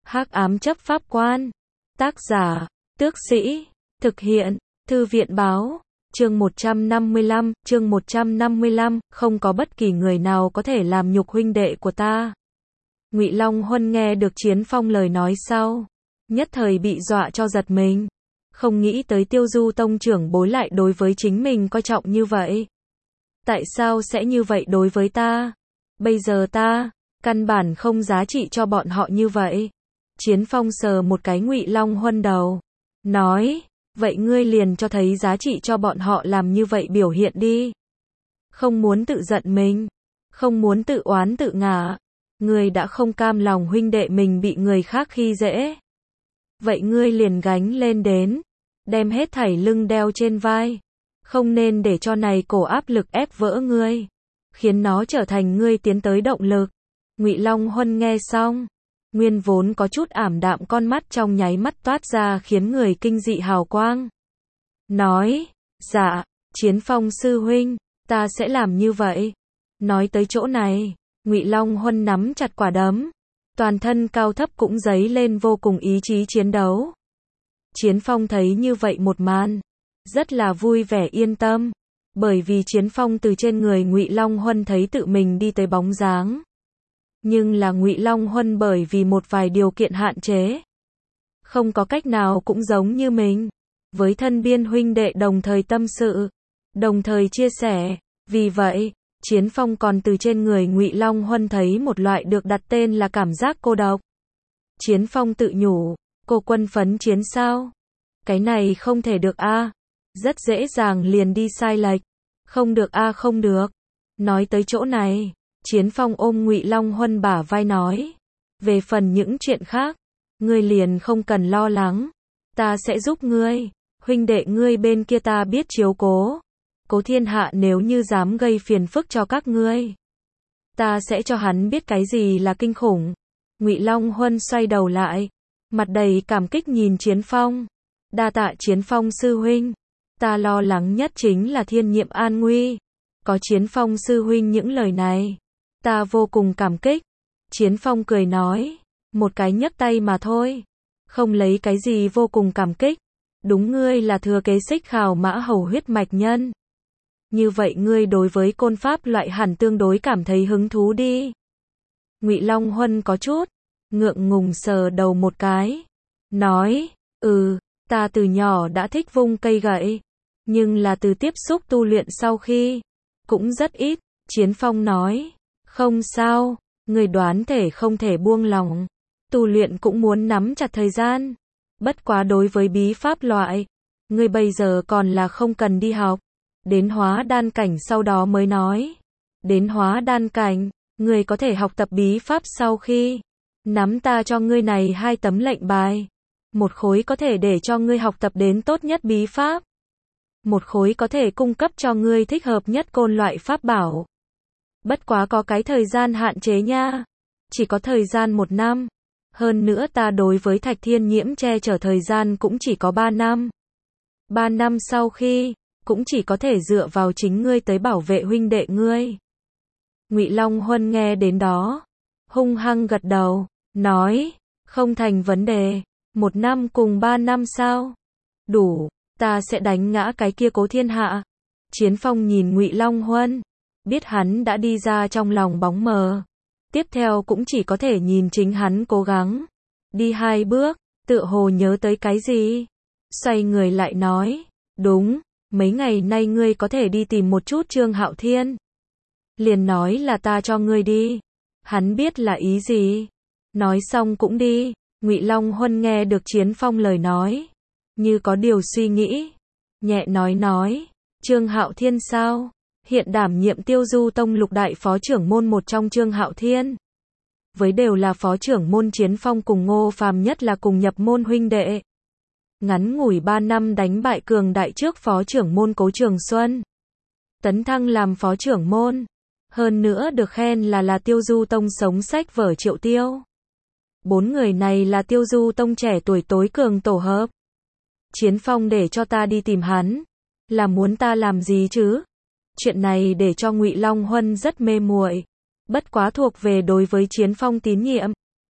Hắc ám chấp pháp quan. Tác giả, Tước Sĩ. Thực hiện, Thư viện báo. Chương 155, không có bất kỳ người nào có thể làm nhục huynh đệ của ta. Ngụy Long Huân nghe được Chiến Phong lời nói sau, nhất thời bị dọa cho giật mình. Không nghĩ tới Tiêu Du tông trưởng bối lại đối với chính mình coi trọng như vậy. Tại sao sẽ như vậy đối với ta? Bây giờ ta, căn bản không giá trị cho bọn họ như vậy. Chiến Phong sờ một cái Ngụy Long Huân đầu, nói, vậy ngươi liền cho thấy giá trị cho bọn họ làm như vậy biểu hiện đi. Không muốn tự giận mình, không muốn tự oán tự ngã, ngươi đã không cam lòng huynh đệ mình bị người khác khi dễ. Vậy ngươi liền gánh lên đến, đem hết thảy lưng đeo trên vai. Không nên để cho này cổ áp lực ép vỡ ngươi, khiến nó trở thành ngươi tiến tới động lực. Ngụy Long Huân nghe xong, nguyên vốn có chút ảm đạm con mắt trong nháy mắt toát ra khiến người kinh dị hào quang. Nói, dạ, Chiến Phong sư huynh, ta sẽ làm như vậy. Nói tới chỗ này, Ngụy Long Huân nắm chặt quả đấm, toàn thân cao thấp cũng dấy lên vô cùng ý chí chiến đấu. Chiến Phong thấy như vậy một màn, rất là vui vẻ yên tâm, bởi vì Chiến Phong từ trên người Ngụy Long Huân thấy tự mình đi tới bóng dáng. Nhưng là Ngụy Long Huân bởi vì một vài điều kiện hạn chế, không có cách nào cũng giống như mình, với thân biên huynh đệ đồng thời tâm sự, đồng thời chia sẻ. Vì vậy, Chiến Phong còn từ trên người Ngụy Long Huân thấy một loại được đặt tên là cảm giác cô độc. Chiến Phong tự nhủ, cô quân phấn chiến sao? Cái này không thể được a, rất dễ dàng liền đi sai lệch. Không được a, không được. Nói tới chỗ này, Chiến Phong ôm Ngụy Long Huân bả vai nói, về phần những chuyện khác, ngươi liền không cần lo lắng, ta sẽ giúp ngươi, huynh đệ ngươi bên kia ta biết chiếu cố. Cố Thiên Hạ nếu như dám gây phiền phức cho các ngươi, ta sẽ cho hắn biết cái gì là kinh khủng. Ngụy Long Huân xoay đầu lại, mặt đầy cảm kích nhìn Chiến Phong. Đa tạ Chiến Phong sư huynh, ta lo lắng nhất chính là Thiên Nhiệm an nguy. Có Chiến Phong sư huynh những lời này, ta vô cùng cảm kích. Chiến Phong cười nói, một cái nhấc tay mà thôi, không lấy cái gì vô cùng cảm kích. Đúng, ngươi là thừa kế Xích Khảo Mã Hầu huyết mạch nhân. Như vậy ngươi đối với côn pháp loại hẳn tương đối cảm thấy hứng thú đi. Ngụy Long Huân có chút ngượng ngùng sờ đầu một cái, nói, ta từ nhỏ đã thích vung cây gậy, nhưng là từ tiếp xúc tu luyện sau khi, cũng rất ít. Chiến Phong nói, không sao, người đoán thể không thể buông lỏng, tu luyện cũng muốn nắm chặt thời gian. Bất quá đối với bí pháp loại, người bây giờ còn là không cần đi học, đến hóa đan cảnh sau đó mới nói. Đến hóa đan cảnh, người có thể học tập bí pháp sau khi nắm ta cho ngươi này 2 tấm lệnh bài. Một khối có thể để cho ngươi học tập đến tốt nhất bí pháp, một khối có thể cung cấp cho ngươi thích hợp nhất côn loại pháp bảo. Bất quá có cái thời gian hạn chế nha, chỉ có thời gian 1 năm. Hơn nữa ta đối với Thạch Thiên Nhiễm che chở thời gian cũng chỉ có 3 năm. 3 năm sau khi, cũng chỉ có thể dựa vào chính ngươi tới bảo vệ huynh đệ ngươi. Ngụy Long Huân nghe đến đó, hung hăng gật đầu, nói, không thành vấn đề. 1 năm cùng 3 năm sao? Đủ, ta sẽ đánh ngã cái kia Cố Thiên Hạ. Chiến Phong nhìn Ngụy Long Huân, biết hắn đã đi ra trong lòng bóng mờ. Tiếp theo cũng chỉ có thể nhìn chính hắn cố gắng. Đi 2 bước, tựa hồ nhớ tới cái gì. Xoay người lại nói, đúng, mấy ngày nay ngươi có thể đi tìm một chút Trương Hạo Thiên. Liền nói là ta cho ngươi đi. Hắn biết là ý gì. Nói xong cũng đi. Ngụy Long Huân nghe được Chiến Phong lời nói, như có điều suy nghĩ, nhẹ nói, Trương Hạo Thiên sao? Hiện đảm nhiệm Tiêu Du tông lục đại phó trưởng môn một trong Trương Hạo Thiên. Với đều là phó trưởng môn Chiến Phong cùng Ngô Phàm nhất là cùng nhập môn huynh đệ. Ngắn ngủi 3 năm đánh bại cường đại trước phó trưởng môn Cố Trường Xuân, tấn thăng làm phó trưởng môn, hơn nữa được khen là Tiêu Du tông sống sách vở Triệu Tiêu. 4 người này là Tiêu Du tông trẻ tuổi tối cường tổ hợp. Chiến Phong để cho ta đi tìm hắn, là muốn ta làm gì chứ? Chuyện này để cho Ngụy Long Huân rất mê muội, bất quá thuộc về đối với Chiến Phong tín nhiệm.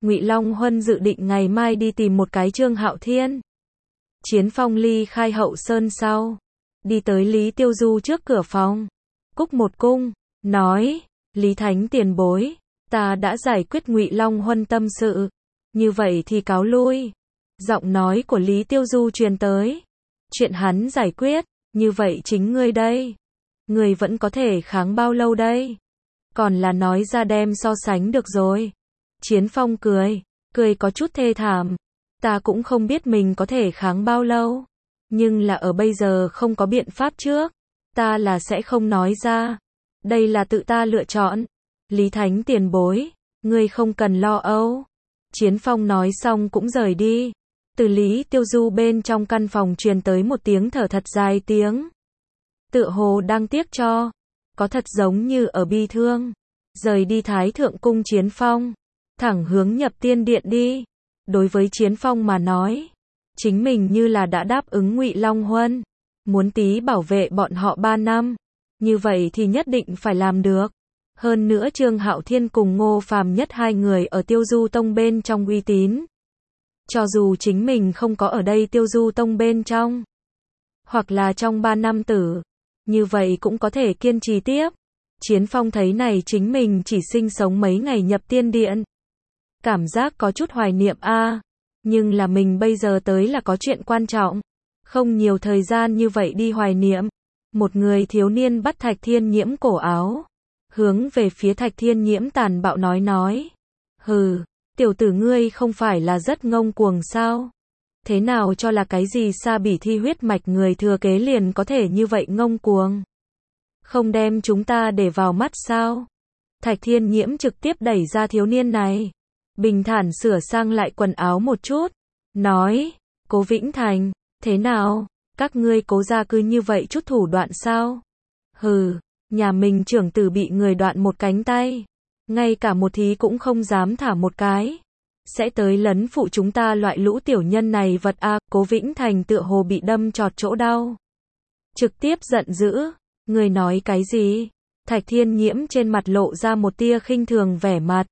Ngụy Long Huân dự định ngày mai đi tìm một cái Trương Hạo Thiên. Chiến Phong ly khai Hậu Sơn sau, đi tới Lý Tiêu Du trước cửa phòng, cúc một cung, nói, Lý Thánh tiền bối, ta đã giải quyết Ngụy Long Huân tâm sự, như vậy thì cáo lui. Giọng nói của Lý Tiêu Du truyền tới, chuyện hắn giải quyết, như vậy chính ngươi đây, ngươi vẫn có thể kháng bao lâu đây? Còn là nói ra đem so sánh được rồi. Chiến Phong cười, cười có chút thê thảm, ta cũng không biết mình có thể kháng bao lâu, nhưng là ở bây giờ không có biện pháp trước, ta là sẽ không nói ra, đây là tự ta lựa chọn. Lý Thánh tiền bối, ngươi không cần lo âu. Chiến Phong nói xong cũng rời đi. Từ Lý Tiêu Du bên trong căn phòng truyền tới một tiếng thở thật dài tiếng. Tựa hồ đang tiếc cho, có thật giống như ở bi thương. Rời đi Thái Thượng Cung Chiến Phong, thẳng hướng Nhập Tiên Điện đi. Đối với Chiến Phong mà nói, chính mình như là đã đáp ứng Ngụy Long Huân, muốn tí bảo vệ bọn họ 3 năm, như vậy thì nhất định phải làm được. Hơn nữa Trương Hạo Thiên cùng Ngô Phàm Nhất hai người ở Tiêu Du Tông bên trong uy tín. Cho dù chính mình không có ở đây Tiêu Du Tông bên trong, hoặc là trong 3 năm tử, như vậy cũng có thể kiên trì tiếp. Chiến Phong thấy này chính mình chỉ sinh sống mấy ngày Nhập Tiên Điện. Cảm giác có chút hoài niệm nhưng là mình bây giờ tới là có chuyện quan trọng, không nhiều thời gian như vậy đi hoài niệm. Một người thiếu niên bắt Thạch Thiên Nhiễm cổ áo, hướng về phía Thạch Thiên Nhiễm tàn bạo nói. Hừ, tiểu tử ngươi không phải là rất ngông cuồng sao? Thế nào cho là cái gì Sa Bỉ thi huyết mạch người thừa kế liền có thể như vậy ngông cuồng? Không đem chúng ta để vào mắt sao? Thạch Thiên Nhiễm trực tiếp đẩy ra thiếu niên này, bình thản sửa sang lại quần áo một chút, nói, Cố Vĩnh Thành, thế nào? Các ngươi Cố gia cứ như vậy chút thủ đoạn sao? Hừ, nhà mình trưởng tử bị người đoạn một cánh tay, ngay cả một thí cũng không dám thả một cái, sẽ tới lấn phụ chúng ta loại lũ tiểu nhân này vật Cố Vĩnh Thành tựa hồ bị đâm chọt chỗ đau, trực tiếp giận dữ, người nói cái gì? Thạch Thiên Nhiễm trên mặt lộ ra một tia khinh thường vẻ mặt.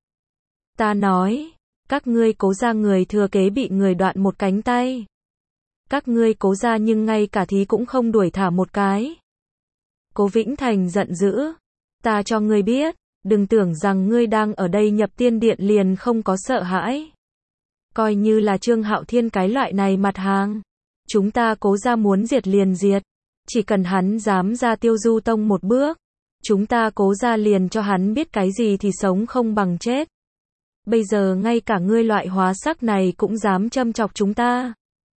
Ta nói, các ngươi Cố gia người thừa kế bị người đoạn một cánh tay. Các ngươi Cố gia nhưng ngay cả thí cũng không đuổi thả một cái. Cố Vĩnh Thành giận dữ. Ta cho ngươi biết, đừng tưởng rằng ngươi đang ở đây Nhập Tiên Điện liền không có sợ hãi. Coi như là Trương Hạo Thiên cái loại này mặt hàng, chúng ta Cố gia muốn diệt liền diệt. Chỉ cần hắn dám ra Tiêu Du Tông một bước, chúng ta Cố gia liền cho hắn biết cái gì thì sống không bằng chết. Bây giờ ngay cả ngươi loại hóa sắc này cũng dám châm chọc chúng ta.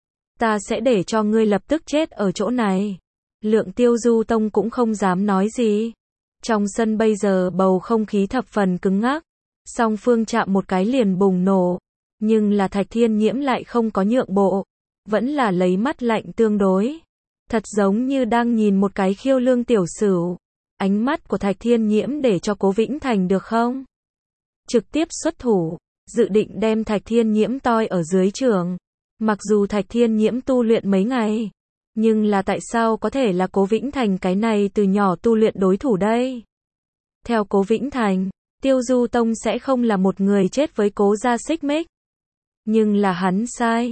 Ta sẽ để cho ngươi lập tức chết ở chỗ này. Lượng Tiêu Du Tông cũng không dám nói gì. Trong sân bây giờ bầu không khí thập phần cứng ngắc. Song phương chạm một cái liền bùng nổ. Nhưng là Thạch Thiên Nhiễm lại không có nhượng bộ. Vẫn là lấy mắt lạnh tương đối. Thật giống như đang nhìn một cái khiêu lương tiểu sửu. Ánh mắt của Thạch Thiên Nhiễm để cho Cố Vĩnh Thành được không? Trực tiếp xuất thủ, dự định đem Thạch Thiên Nhiễm toi ở dưới trường. Mặc dù Thạch Thiên Nhiễm tu luyện mấy ngày, nhưng là tại sao có thể là Cố Vĩnh Thành cái này từ nhỏ tu luyện đối thủ đây? Theo Cố Vĩnh Thành, Tiêu Du Tông sẽ không là một người chết với Cố gia xích mích. Nhưng là hắn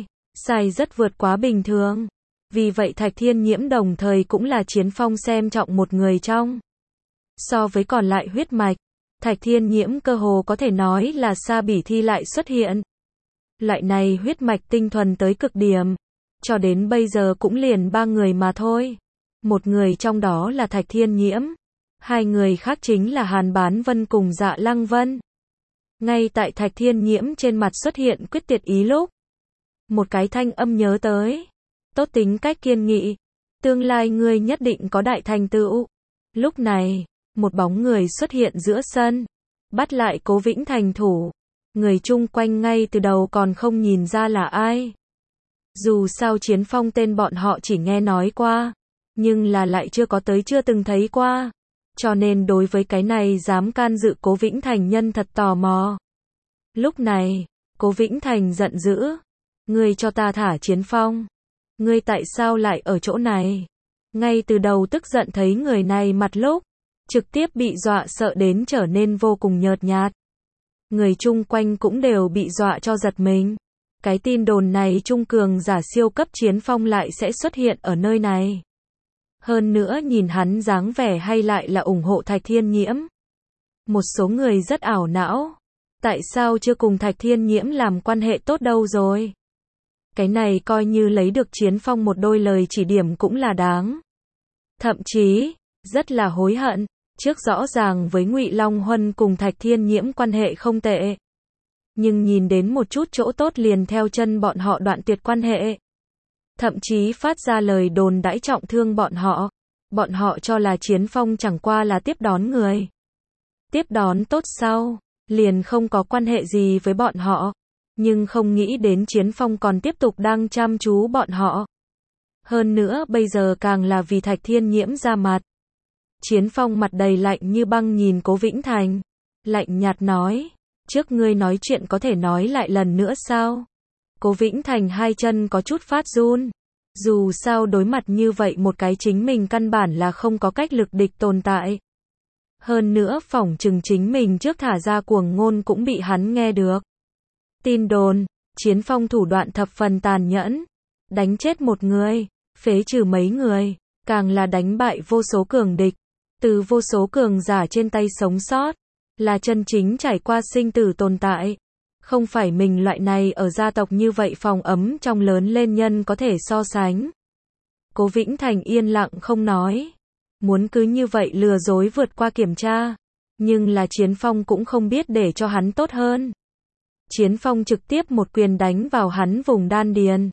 sai rất vượt quá bình thường. Vì vậy Thạch Thiên Nhiễm đồng thời cũng là Chiến Phong xem trọng một người trong. So với còn lại huyết mạch, Thạch Thiên Nhiễm cơ hồ có thể nói là Sa Bỉ thi lại xuất hiện. Loại này huyết mạch tinh thuần tới cực điểm. Cho đến bây giờ cũng liền 3 người mà thôi. Một người trong đó là Thạch Thiên Nhiễm. 2 người khác chính là Hàn Bán Vân cùng Dạ Lăng Vân. Ngay tại Thạch Thiên Nhiễm trên mặt xuất hiện quyết tuyệt ý lúc, một cái thanh âm nhớ tới. Tốt tính cách kiên nghị. Tương lai ngươi nhất định có đại thành tựu. Lúc này, một bóng người xuất hiện giữa sân, bắt lại Cố Vĩnh Thành thủ. Người chung quanh ngay từ đầu còn không nhìn ra là ai. Dù sao Chiến Phong tên bọn họ chỉ nghe nói qua, nhưng là lại chưa từng thấy qua. Cho nên đối với cái này dám can dự Cố Vĩnh Thành nhân thật tò mò. Lúc này, Cố Vĩnh Thành giận dữ. Ngươi cho ta thả Chiến Phong. Ngươi tại sao lại ở chỗ này? Ngay từ đầu tức giận thấy người này mặt lúc, trực tiếp bị dọa sợ đến trở nên vô cùng nhợt nhạt. Người chung quanh cũng đều bị dọa cho giật mình. Cái tin đồn này Trung cường giả siêu cấp Chiến Phong lại sẽ xuất hiện ở nơi này. Hơn nữa nhìn hắn dáng vẻ hay lại là ủng hộ Thạch Thiên Nhiễm. Một số người rất ảo não. Tại sao chưa cùng Thạch Thiên Nhiễm làm quan hệ tốt đâu rồi? Cái này coi như lấy được Chiến Phong một đôi lời chỉ điểm cũng là đáng. Thậm chí, rất là hối hận. Trước rõ ràng với Ngụy Long Huân cùng Thạch Thiên Nhiễm quan hệ không tệ. Nhưng nhìn đến một chút chỗ tốt liền theo chân bọn họ đoạn tuyệt quan hệ. Thậm chí phát ra lời đồn đãi trọng thương bọn họ. Bọn họ cho là Chiến Phong chẳng qua là tiếp đón người. Tiếp đón tốt sau, liền không có quan hệ gì với bọn họ. Nhưng không nghĩ đến Chiến Phong còn tiếp tục đang chăm chú bọn họ. Hơn nữa bây giờ càng là vì Thạch Thiên Nhiễm ra mặt. Chiến Phong mặt đầy lạnh như băng nhìn Cố Vĩnh Thành. Lạnh nhạt nói, trước ngươi nói chuyện có thể nói lại lần nữa sao? Cố Vĩnh Thành hai chân có chút phát run. Dù sao đối mặt như vậy một cái chính mình căn bản là không có cách lực địch tồn tại. Hơn nữa phỏng chừng chính mình trước thả ra cuồng ngôn cũng bị hắn nghe được. Tin đồn, Chiến Phong thủ đoạn thập phần tàn nhẫn. Đánh chết một người, phế trừ mấy người, càng là đánh bại vô số cường địch. Từ vô số cường giả trên tay sống sót, là chân chính trải qua sinh tử tồn tại. Không phải mình loại này ở gia tộc như vậy phòng ấm trong lớn lên nhân có thể so sánh. Cố Vĩnh Thành yên lặng không nói. Muốn cứ như vậy lừa dối vượt qua kiểm tra. Nhưng là Chiến Phong cũng không biết để cho hắn tốt hơn. Chiến Phong trực tiếp một quyền đánh vào hắn vùng đan điền.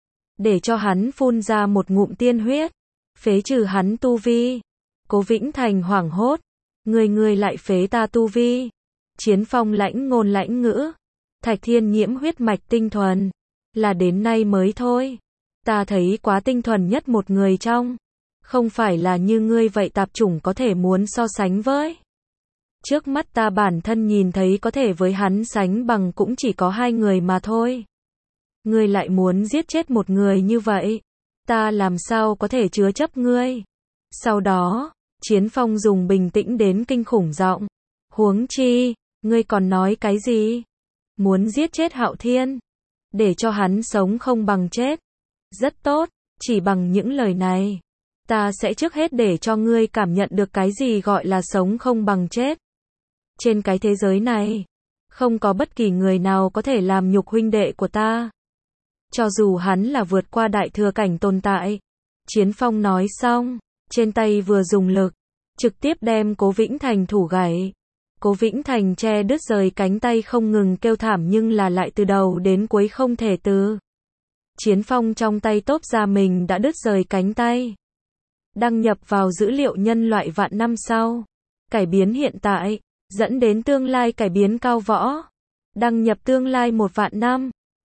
Để cho hắn phun ra một ngụm tiên huyết. Phế trừ hắn tu vi. Cố Vĩnh Thành hoảng hốt. Người lại phế ta tu vi. Chiến Phong lãnh ngôn lãnh ngữ. Thạch Thiên Nhiễm huyết mạch tinh thuần. Là đến nay mới thôi. Ta thấy quá tinh thuần nhất một người trong. Không phải là như ngươi vậy tạp chủng có thể muốn so sánh với. Trước mắt ta bản thân nhìn thấy có thể với hắn sánh bằng cũng chỉ có hai người mà thôi. Ngươi lại muốn giết chết một người như vậy. Ta làm sao có thể chứa chấp ngươi. Sau đó, Chiến Phong dùng bình tĩnh đến kinh khủng giọng. Huống chi, ngươi còn nói cái gì? Muốn giết chết Hạo Thiên. Để cho hắn sống không bằng chết. Rất tốt, chỉ bằng những lời này. Ta sẽ trước hết để cho ngươi cảm nhận được cái gì gọi là sống không bằng chết. Trên cái thế giới này, không có bất kỳ người nào có thể làm nhục huynh đệ của ta. Cho dù hắn là vượt qua đại thừa cảnh tồn tại. Chiến Phong nói xong, trên tay vừa dùng lực, trực tiếp đem Cố Vĩnh Thành thủ gãy. Cố Vĩnh Thành che đứt rời cánh tay không ngừng kêu thảm nhưng là lại từ đầu đến cuối không thể từ. Chiến Phong trong tay tốp ra mình đã đứt rời cánh tay. Đăng nhập vào dữ liệu nhân loại vạn năm sau. Cải biến hiện tại, dẫn đến tương lai cải biến cao võ. Đăng nhập tương lai 1 vạn năm.